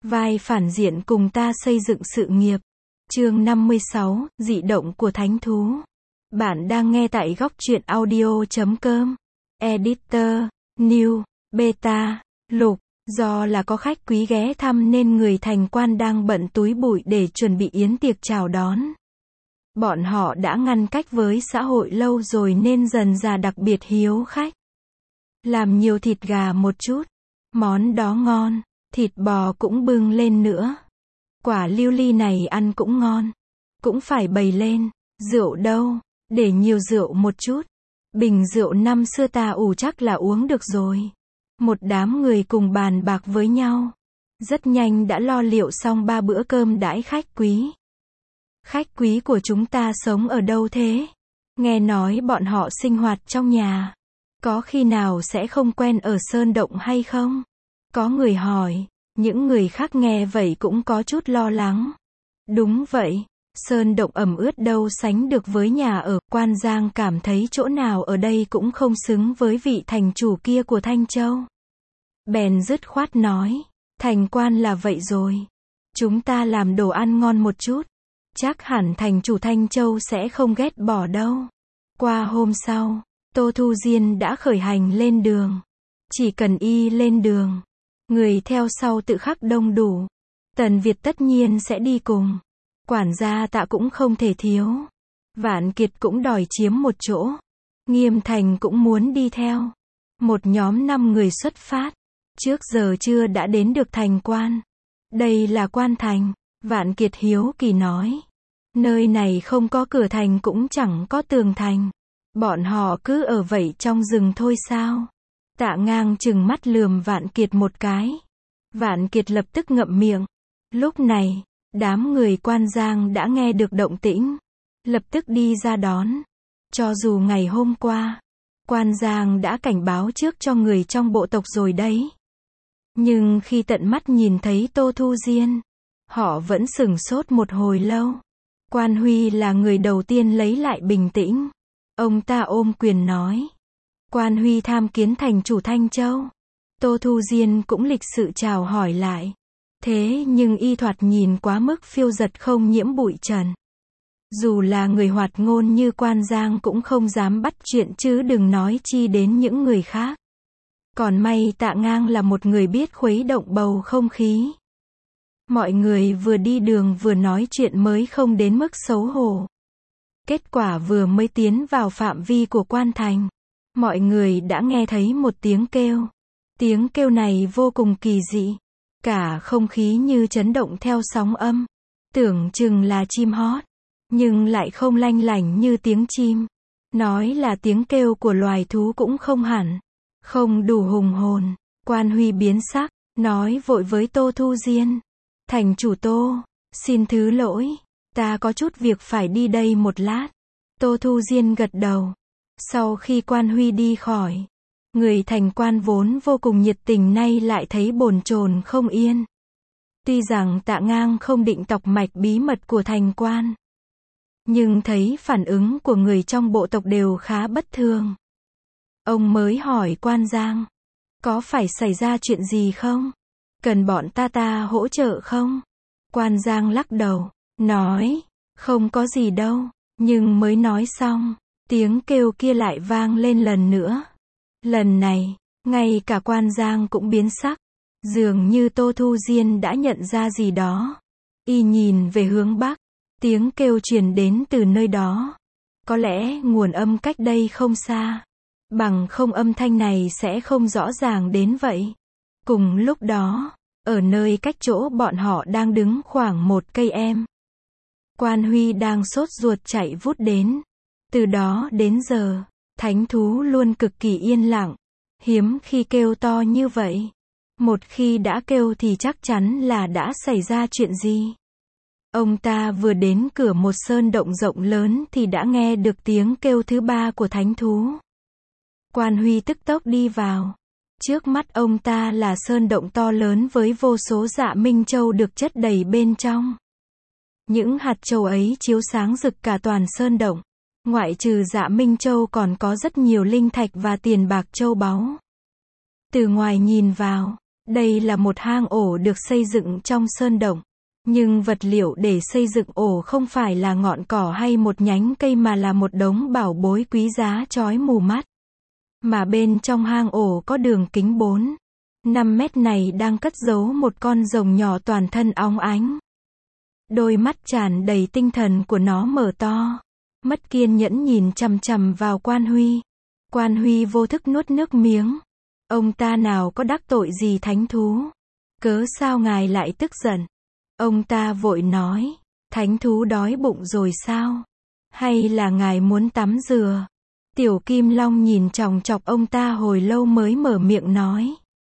vai phản diện cùng ta xây dựng sự nghiệp. Chương 56, dị động của thánh thú. Bạn đang nghe tại góc truyện audio.com. Editor, New, Beta, Lục. Do là có khách quý ghé thăm nên người thành quan đang bận túi bụi để chuẩn bị yến tiệc chào đón. Bọn họ đã ngăn cách với xã hội lâu rồi nên dần dà đặc biệt hiếu khách. Làm nhiều thịt gà một chút. Món đó ngon. Thịt bò cũng bưng lên nữa. Quả lưu ly này ăn cũng ngon. Cũng phải bày lên. Rượu đâu? Để nhiều rượu một chút. Bình rượu năm xưa ta ủ chắc là uống được rồi. Một đám người cùng bàn bạc với nhau. Rất nhanh đã lo liệu xong 3 bữa cơm đãi khách quý. Khách quý của chúng ta sống ở đâu thế? Nghe nói bọn họ sinh hoạt trong nhà. Có khi nào sẽ không quen ở sơn động hay không? Có người hỏi. Những người khác nghe vậy cũng có chút lo lắng. Đúng vậy. Sơn động ẩm ướt đâu sánh được với nhà ở. Quan Giang cảm thấy chỗ nào ở đây cũng không xứng với vị thành chủ kia của Thanh Châu. Bèn dứt khoát nói. Thành quan là vậy rồi. Chúng ta làm đồ ăn ngon một chút. Chắc hẳn thành chủ Thanh Châu sẽ không ghét bỏ đâu. Qua hôm sau, Tô Thu Diên đã khởi hành lên đường. Chỉ cần y lên đường, người theo sau tự khắc đông đủ. Tần Việt tất nhiên sẽ đi cùng. Quản gia Tạ cũng không thể thiếu. Vạn Kiệt cũng đòi chiếm một chỗ. Nghiêm Thành cũng muốn đi theo. Một nhóm 5 người xuất phát. Trước giờ chưa đã đến được thành quan. Đây là quan thành. Vạn Kiệt hiếu kỳ nói. Nơi này không có cửa thành cũng chẳng có tường thành. Bọn họ cứ ở vậy trong rừng thôi sao? Tạ Ngang trừng mắt lườm Vạn Kiệt một cái. Vạn Kiệt lập tức ngậm miệng. Lúc này, đám người Quan Giang đã nghe được động tĩnh. Lập tức đi ra đón. Cho dù ngày hôm qua, Quan Giang đã cảnh báo trước cho người trong bộ tộc rồi đấy. Nhưng khi tận mắt nhìn thấy Tô Thu Diên, họ vẫn sửng sốt một hồi lâu. Quan Huy là người đầu tiên lấy lại bình tĩnh. Ông ta ôm quyền nói. Quan Huy tham kiến thành chủ Thanh Châu. Tô Thu Diên cũng lịch sự chào hỏi lại. Thế nhưng y thoạt nhìn quá mức phiêu dật không nhiễm bụi trần. Dù là người hoạt ngôn như Quan Giang cũng không dám bắt chuyện chứ đừng nói chi đến những người khác. Còn may Tạ Ngang là một người biết khuấy động bầu không khí. Mọi người vừa đi đường vừa nói chuyện mới không đến mức xấu hổ. Kết quả vừa mới tiến vào phạm vi của quan thành. Mọi người đã nghe thấy một tiếng kêu. Tiếng kêu này vô cùng kỳ dị. Cả không khí như chấn động theo sóng âm. Tưởng chừng là chim hót. Nhưng lại không lanh lảnh như tiếng chim. Nói là tiếng kêu của loài thú cũng không hẳn. Không đủ hùng hồn. Quan Huy biến sắc. Nói vội với Tô Thu Diên. Thành chủ Tô, xin thứ lỗi. Ta có chút việc phải đi đây một lát. Tô Thu Diên gật đầu. Sau khi Quan Huy đi khỏi, người thành quan vốn vô cùng nhiệt tình nay lại thấy bồn chồn không yên. Tuy rằng Tạ Ngang không định tọc mạch bí mật của thành quan, nhưng thấy phản ứng của người trong bộ tộc đều khá bất thường. Ông mới hỏi Quan Giang. Có phải xảy ra chuyện gì không? Cần bọn ta hỗ trợ không? Quan Giang lắc đầu. Nói. Không có gì đâu. Nhưng mới nói xong. Tiếng kêu kia lại vang lên lần nữa. Lần này, ngay cả Quan Giang cũng biến sắc. Dường như Tô Thu Diên đã nhận ra gì đó. Y nhìn về hướng bắc. Tiếng kêu truyền đến từ nơi đó. Có lẽ nguồn âm cách đây không xa. Bằng không âm thanh này sẽ không rõ ràng đến vậy. Cùng lúc đó, ở nơi cách chỗ bọn họ đang đứng khoảng 1 cây em. Quan Huy đang sốt ruột chạy vút đến. Từ đó đến giờ, thánh thú luôn cực kỳ yên lặng. Hiếm khi kêu to như vậy. Một khi đã kêu thì chắc chắn là đã xảy ra chuyện gì. Ông ta vừa đến cửa một sơn động rộng lớn thì đã nghe được tiếng kêu thứ 3 của thánh thú. Quan Huy tức tốc đi vào. Trước mắt ông ta là sơn động to lớn với vô số dạ minh châu được chất đầy bên trong. Những hạt châu ấy chiếu sáng rực cả toàn sơn động. Ngoại trừ dạ minh châu còn có rất nhiều linh thạch và tiền bạc châu báu. Từ ngoài nhìn vào, Đây là một hang ổ được xây dựng trong sơn động. Nhưng vật liệu để xây dựng ổ không phải là ngọn cỏ hay một nhánh cây mà là một đống bảo bối quý giá chói mù mắt. Mà bên trong hang ổ có đường kính 4-5 mét này đang cất giấu một con rồng nhỏ toàn thân óng ánh. Đôi mắt tràn đầy tinh thần của nó mở to, mất kiên nhẫn nhìn chằm chằm vào Quan Huy. Quan Huy vô thức nuốt nước miếng. Ông ta nào có đắc tội gì thánh thú? Cớ sao ngài lại tức giận? Ông ta vội nói, thánh thú đói bụng rồi sao? Hay là ngài muốn tắm dừa? Tiểu Kim Long nhìn chòng chọc ông ta hồi lâu mới mở miệng nói.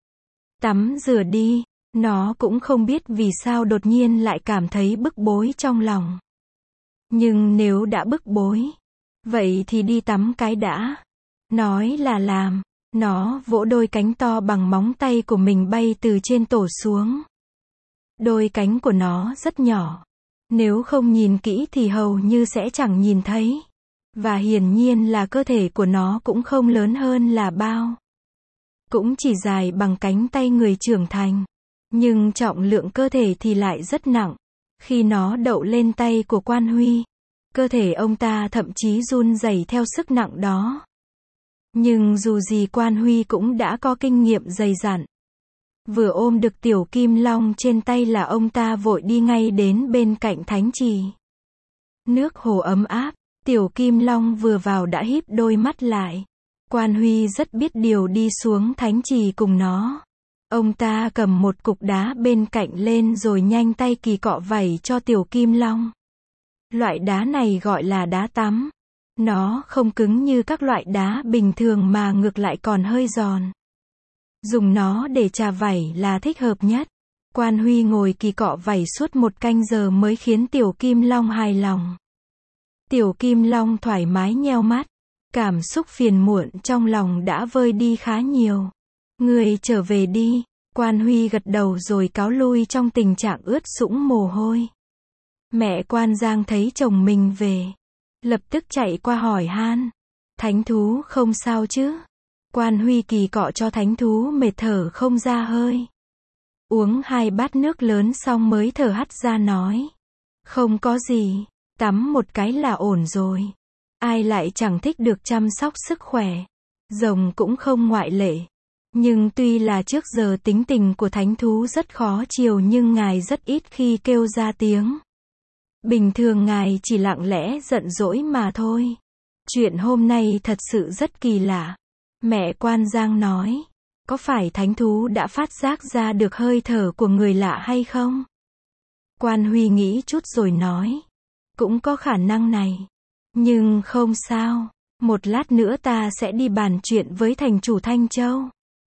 Tắm dừa đi. Nó cũng không biết vì sao đột nhiên lại cảm thấy bức bối trong lòng. Nhưng nếu đã bức bối, vậy thì đi tắm cái đã. Nói là làm. Nó vỗ đôi cánh to bằng móng tay của mình bay từ trên tổ xuống. Đôi cánh của nó rất nhỏ. Nếu không nhìn kỹ thì hầu như sẽ chẳng nhìn thấy. Và hiển nhiên là cơ thể của nó cũng không lớn hơn là bao. Cũng chỉ dài bằng cánh tay người trưởng thành. Nhưng trọng lượng cơ thể thì lại rất nặng. Khi nó đậu lên tay của Quan Huy, cơ thể ông ta thậm chí run rẩy theo sức nặng đó. Nhưng dù gì Quan Huy cũng đã có kinh nghiệm dày dặn. Vừa ôm được Tiểu Kim Long trên tay là ông ta vội đi ngay đến bên cạnh thánh trì. Nước hồ ấm áp, Tiểu Kim Long vừa vào đã híp đôi mắt lại. Quan Huy rất biết điều đi xuống thánh trì cùng nó. Ông ta cầm một cục đá bên cạnh lên rồi nhanh tay kỳ cọ vẩy cho Tiểu Kim Long. Loại đá này gọi là đá tắm. Nó không cứng như các loại đá bình thường mà ngược lại còn hơi giòn. Dùng nó để chà vẩy là thích hợp nhất. Quan Huy ngồi kỳ cọ vẩy suốt 1 canh giờ mới khiến Tiểu Kim Long hài lòng. Tiểu Kim Long thoải mái nheo mắt. Cảm xúc phiền muộn trong lòng đã vơi đi khá nhiều. Người trở về đi. Quan Huy gật đầu rồi cáo lui trong tình trạng ướt sũng mồ hôi. Mẹ Quan Giang thấy chồng mình về, lập tức chạy qua hỏi han. Thánh thú không sao chứ? Quan Huy kỳ cọ cho thánh thú mệt thở không ra hơi. Uống 2 bát nước lớn xong mới thở hắt ra nói. Không có gì, tắm một cái là ổn rồi. Ai lại chẳng thích được chăm sóc sức khỏe. Rồng cũng không ngoại lệ. Nhưng tuy là trước giờ tính tình của thánh thú rất khó chiều nhưng ngài rất ít khi kêu ra tiếng. Bình thường ngài chỉ lặng lẽ giận dỗi mà thôi. Chuyện hôm nay thật sự rất kỳ lạ. Mẹ Quan Giang nói. Có phải thánh thú đã phát giác ra được hơi thở của người lạ hay không? Quan Huy nghĩ chút rồi nói. Cũng có khả năng này. Nhưng không sao. Một lát nữa ta sẽ đi bàn chuyện với thành chủ Thanh Châu.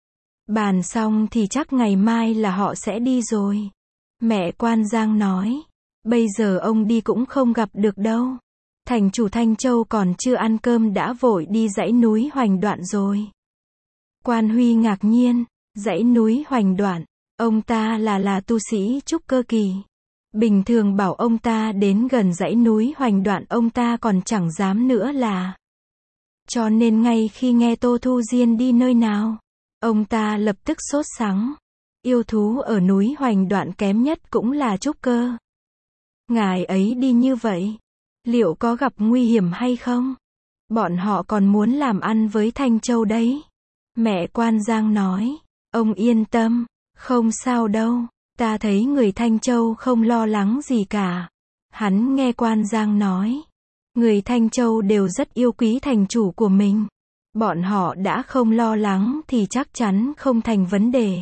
Bàn xong thì chắc ngày mai là họ sẽ đi rồi. Mẹ Quan Giang nói. Bây giờ ông đi cũng không gặp được đâu. Thành chủ Thanh Châu còn chưa ăn cơm đã vội đi dãy núi Hoành Đoạn rồi. Quan Huy ngạc nhiên. Dãy núi Hoành Đoạn. Ông ta là tu sĩ trúc cơ kỳ. Bình thường bảo ông ta đến gần dãy núi Hoành Đoạn ông ta còn chẳng dám nữa là. Cho nên ngay khi nghe Tô Thu Diên đi nơi nào, ông ta lập tức sốt sắng. Yêu thú ở núi Hoành Đoạn kém nhất cũng là trúc cơ. Ngài ấy đi như vậy, liệu có gặp nguy hiểm hay không? Bọn họ còn muốn làm ăn với Thanh Châu đấy. Mẹ Quan Giang nói. Ông yên tâm, không sao đâu. Ta thấy người Thanh Châu không lo lắng gì cả. Hắn nghe Quan Giang nói. Người Thanh Châu đều rất yêu quý thành chủ của mình. Bọn họ đã không lo lắng thì chắc chắn không thành vấn đề.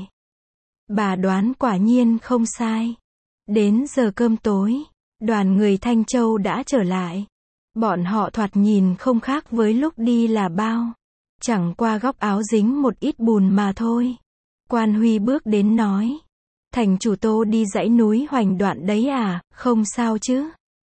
Bà đoán quả nhiên không sai. Đến giờ cơm tối, đoàn người Thanh Châu đã trở lại. Bọn họ thoạt nhìn không khác với lúc đi là bao. Chẳng qua góc áo dính một ít bùn mà thôi. Quan Huy bước đến nói. Thành chủ Tô đi dãy núi Hoành Đoạn đấy à, không sao chứ?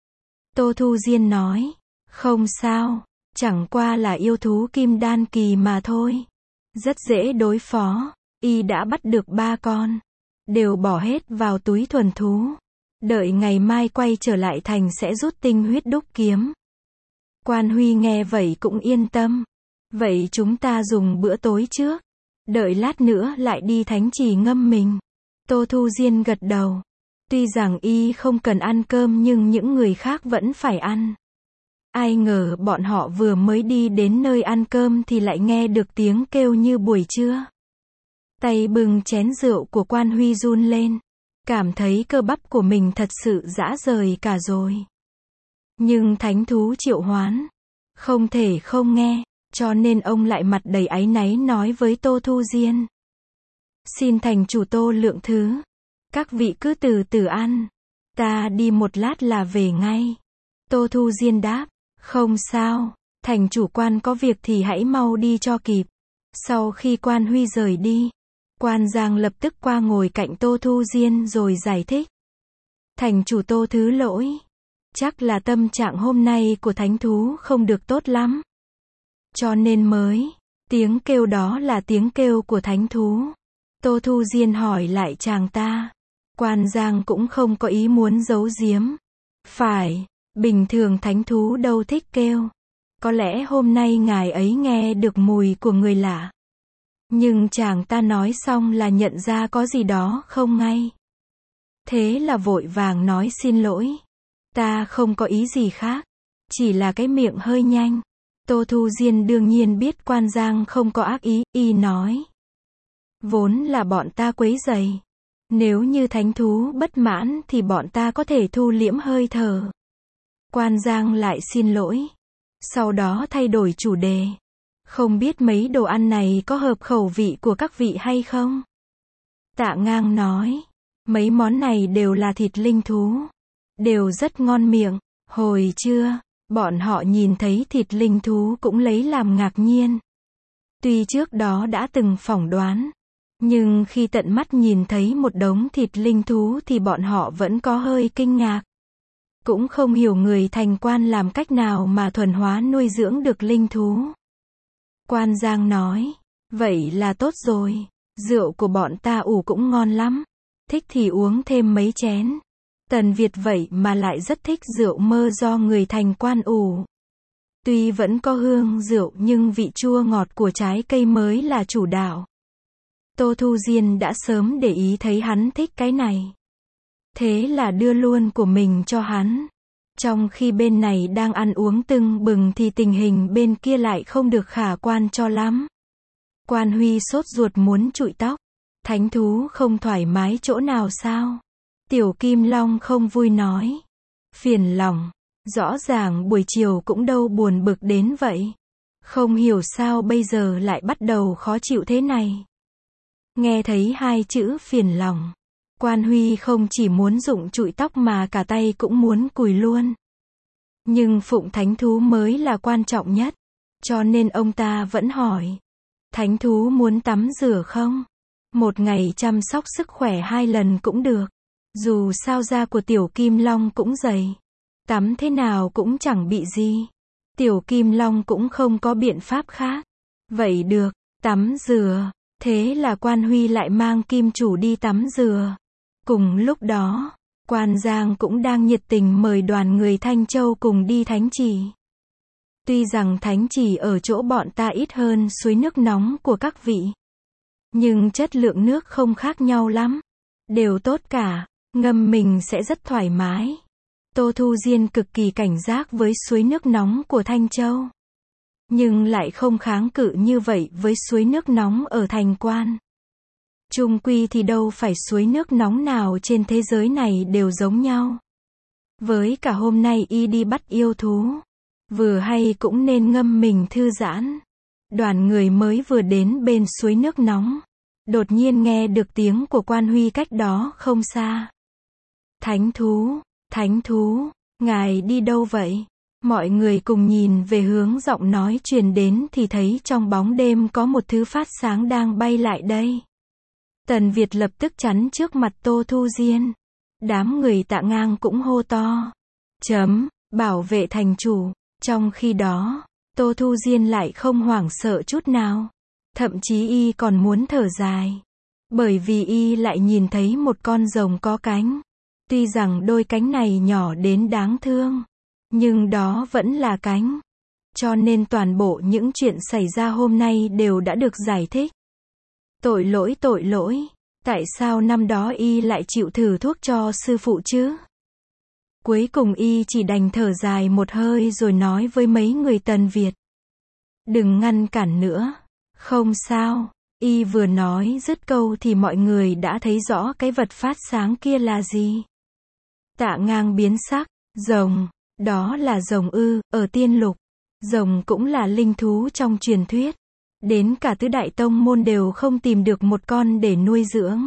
Tô Thu Diên nói. Không sao, chẳng qua là yêu thú kim đan kỳ mà thôi. Rất dễ đối phó, y đã bắt được 3 con. Đều bỏ hết vào túi thuần thú. Đợi ngày mai quay trở lại thành sẽ rút tinh huyết đúc kiếm. Quan Huy nghe vậy cũng yên tâm. Vậy chúng ta dùng bữa tối trước. Đợi lát nữa lại đi thánh chỉ ngâm mình. Tô Thu Diên gật đầu. Tuy rằng y không cần ăn cơm nhưng những người khác vẫn phải ăn. Ai ngờ bọn họ vừa mới đi đến nơi ăn cơm thì lại nghe được tiếng kêu như buổi trưa. Tay bưng chén rượu của Quan Huy run lên. Cảm thấy cơ bắp của mình thật sự rã rời cả rồi. Nhưng thánh thú triệu hoán. Không thể không nghe. Cho nên ông lại mặt đầy áy náy nói với Tô Thu Diên. Xin thành chủ Tô lượng thứ. Các vị cứ từ từ ăn. Ta đi một lát là về ngay. Tô Thu Diên đáp. Không sao. Thành chủ Quan có việc thì hãy mau đi cho kịp. Sau khi Quan Huy rời đi. Quan Giang lập tức qua ngồi cạnh Tô Thu Diên rồi giải thích. Thành chủ Tô thứ lỗi. Chắc là tâm trạng hôm nay của thánh thú không được tốt lắm. Cho nên mới. Tiếng kêu đó là tiếng kêu của thánh thú. Tô Thu Diên hỏi lại chàng ta. Quan Giang cũng không có ý muốn giấu giếm. Phải, bình thường thánh thú đâu thích kêu. Có lẽ hôm nay ngài ấy nghe được mùi của người lạ. Nhưng chàng ta nói xong là nhận ra có gì đó không ngay. Thế là vội vàng nói xin lỗi. Ta không có ý gì khác. Chỉ là cái miệng hơi nhanh. Tô Thu Diên đương nhiên biết Quan Giang không có ác ý, y nói. Vốn là bọn ta quấy rầy. Nếu như thánh thú bất mãn thì bọn ta có thể thu liễm hơi thở. Quan Giang lại xin lỗi. Sau đó thay đổi chủ đề. Không biết mấy đồ ăn này có hợp khẩu vị của các vị hay không? Tạ Ngang nói. Mấy món này đều là thịt linh thú. Đều rất ngon miệng. Hồi trưa, bọn họ nhìn thấy thịt linh thú cũng lấy làm ngạc nhiên. Tuy trước đó đã từng phỏng đoán. Nhưng khi tận mắt nhìn thấy một đống thịt linh thú thì bọn họ vẫn có hơi kinh ngạc. Cũng không hiểu người thành quan làm cách nào mà thuần hóa nuôi dưỡng được linh thú. Quan Giang nói, vậy là tốt rồi, rượu của bọn ta ủ cũng ngon lắm, thích thì uống thêm mấy chén. Tần Việt vậy mà lại rất thích rượu mơ do người thành quan ủ. Tuy vẫn có hương rượu nhưng vị chua ngọt của trái cây mới là chủ đạo. Tô Thu Diên đã sớm để ý thấy hắn thích cái này. Thế là đưa luôn của mình cho hắn. Trong khi bên này đang ăn uống tưng bừng thì tình hình bên kia lại không được khả quan cho lắm. Quan Huy sốt ruột muốn trụi tóc. Thánh thú không thoải mái chỗ nào sao? Tiểu Kim Long không vui nói. Phiền lòng. Rõ ràng buổi chiều cũng đâu buồn bực đến vậy. Không hiểu sao bây giờ lại bắt đầu khó chịu thế này. Nghe thấy hai chữ phiền lòng. Quan Huy không chỉ muốn rụng trụi tóc mà cả tay cũng muốn cùi luôn. Nhưng phụng thánh thú mới là quan trọng nhất. Cho nên ông ta vẫn hỏi. Thánh thú muốn tắm rửa không? Một ngày chăm sóc sức khỏe 2 lần cũng được. Dù sao da của Tiểu Kim Long cũng dày. Tắm thế nào cũng chẳng bị gì. Tiểu Kim Long cũng không có biện pháp khác. Vậy được, tắm rửa. Thế là Quan Huy lại mang Kim chủ đi tắm rửa. Cùng lúc đó, Quan Giang cũng đang nhiệt tình mời đoàn người Thanh Châu cùng đi thánh trì. Tuy rằng thánh trì ở chỗ bọn ta ít hơn suối nước nóng của các vị. Nhưng chất lượng nước không khác nhau lắm. Đều tốt cả, ngâm mình sẽ rất thoải mái. Tô Thu Diên cực kỳ cảnh giác với suối nước nóng của Thanh Châu. Nhưng lại không kháng cự như vậy với suối nước nóng ở thành quan. Chung quy thì đâu phải suối nước nóng nào trên thế giới này đều giống nhau. Với cả hôm nay y đi bắt yêu thú. Vừa hay cũng nên ngâm mình thư giãn. Đoàn người mới vừa đến bên suối nước nóng. Đột nhiên nghe được tiếng của Quan Huy cách đó không xa. Thánh thú, ngài đi đâu vậy? Mọi người cùng nhìn về hướng giọng nói truyền đến thì thấy trong bóng đêm có một thứ phát sáng đang bay lại đây. Tần Việt lập tức chắn trước mặt Tô Thu Diên. Đám người Tạ Ngang cũng hô to. Bảo vệ thành chủ. Trong khi đó, Tô Thu Diên lại không hoảng sợ chút nào. Thậm chí y còn muốn thở dài. Bởi vì y lại nhìn thấy một con rồng có cánh. Tuy rằng đôi cánh này nhỏ đến đáng thương. Nhưng đó vẫn là cánh. Cho nên toàn bộ những chuyện xảy ra hôm nay đều đã được giải thích. Tội lỗi, tại sao năm đó y lại chịu thử thuốc cho sư phụ chứ? Cuối cùng y chỉ đành thở dài một hơi rồi nói với mấy người Tần Việt. Đừng ngăn cản nữa. Không sao. Y vừa nói dứt câu thì mọi người đã thấy rõ cái vật phát sáng kia là gì. Tạ Ngang biến sắc. Rồng. Đó là rồng ư? Ở tiên lục, rồng cũng là linh thú trong truyền thuyết. Đến cả tứ đại tông môn đều không tìm được một con để nuôi dưỡng.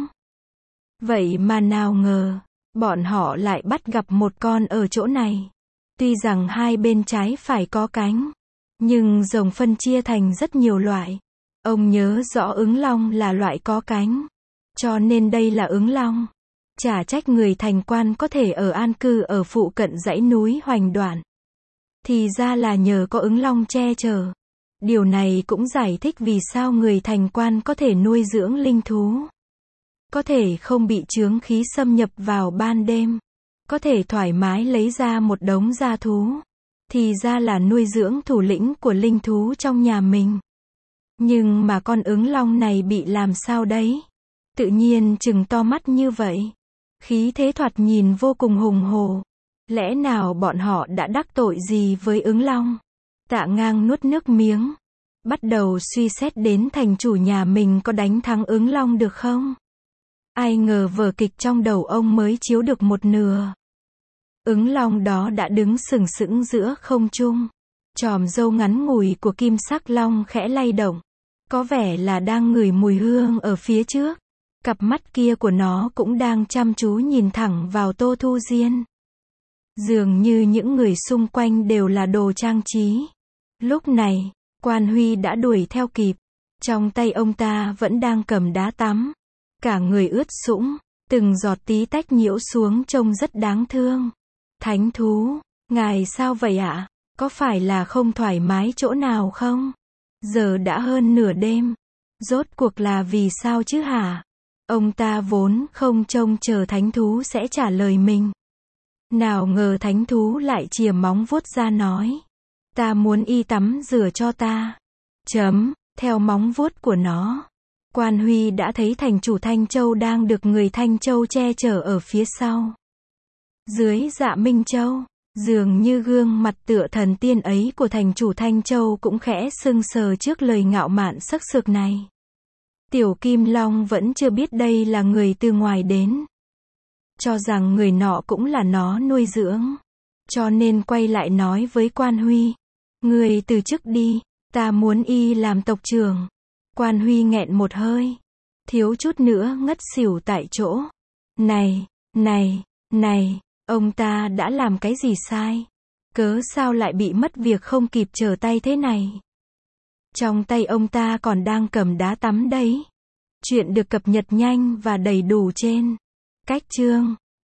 Vậy mà nào ngờ, bọn họ lại bắt gặp một con ở chỗ này. Tuy rằng hai bên trái phải có cánh, nhưng rồng phân chia thành rất nhiều loại. Ông nhớ rõ ứng long là loại có cánh, cho nên đây là ứng long. Chả trách người thành quan có thể ở an cư ở phụ cận dãy núi Hoành Đoạn. Thì ra là nhờ có ứng long che chở. Điều này cũng giải thích vì sao người thành quan có thể nuôi dưỡng linh thú. Có thể không bị chướng khí xâm nhập vào ban đêm. Có thể thoải mái lấy ra một đống gia thú. Thì ra là nuôi dưỡng thủ lĩnh của linh thú trong nhà mình. Nhưng mà con ứng long này bị làm sao đấy? Tự nhiên trừng to mắt như vậy. Khí thế thoạt nhìn vô cùng hùng hổ. Lẽ nào bọn họ đã đắc tội gì với ứng long? Tạ Ngang nuốt nước miếng. Bắt đầu suy xét đến thành chủ nhà mình có đánh thắng ứng long được không? Ai ngờ vở kịch trong đầu ông mới chiếu được một nửa. Ứng long đó đã đứng sừng sững giữa không trung. Chòm râu ngắn ngủi của kim sắc long khẽ lay động. Có vẻ là đang ngửi mùi hương ở phía trước. Cặp mắt kia của nó cũng đang chăm chú nhìn thẳng vào Tô Thu Diên. Dường như những người xung quanh đều là đồ trang trí. Lúc này, Quan Huy đã đuổi theo kịp. Trong tay ông ta vẫn đang cầm đá tắm. Cả người ướt sũng, từng giọt tí tách nhiễu xuống trông rất đáng thương. Thánh thú, ngài sao vậy ạ? Có phải là không thoải mái chỗ nào không? Giờ đã hơn nửa đêm. Rốt cuộc là vì sao chứ hả? Ông ta vốn không trông chờ thánh thú sẽ trả lời mình. Nào ngờ thánh thú lại chìa móng vuốt ra nói. Ta muốn y tắm rửa cho ta. Theo móng vuốt của nó. Quan Huy đã thấy thành chủ Thanh Châu đang được người Thanh Châu che chở ở phía sau. Dưới Dạ Minh Châu, dường như gương mặt tựa thần tiên ấy của thành chủ Thanh Châu cũng khẽ sưng sờ trước lời ngạo mạn sắc sược này. Tiểu Kim Long vẫn chưa biết đây là người từ ngoài đến. Cho rằng người nọ cũng là nó nuôi dưỡng. Cho nên quay lại nói với Quan Huy. Người từ chức đi, ta muốn y làm tộc trưởng. Quan Huy nghẹn một hơi. Thiếu chút nữa ngất xỉu tại chỗ. Này, ông ta đã làm cái gì sai? Cớ sao lại bị mất việc không kịp trở tay thế này? Trong tay ông ta còn đang cầm đá tắm đấy. Chuyện được cập nhật nhanh và đầy đủ trên Cách Chương.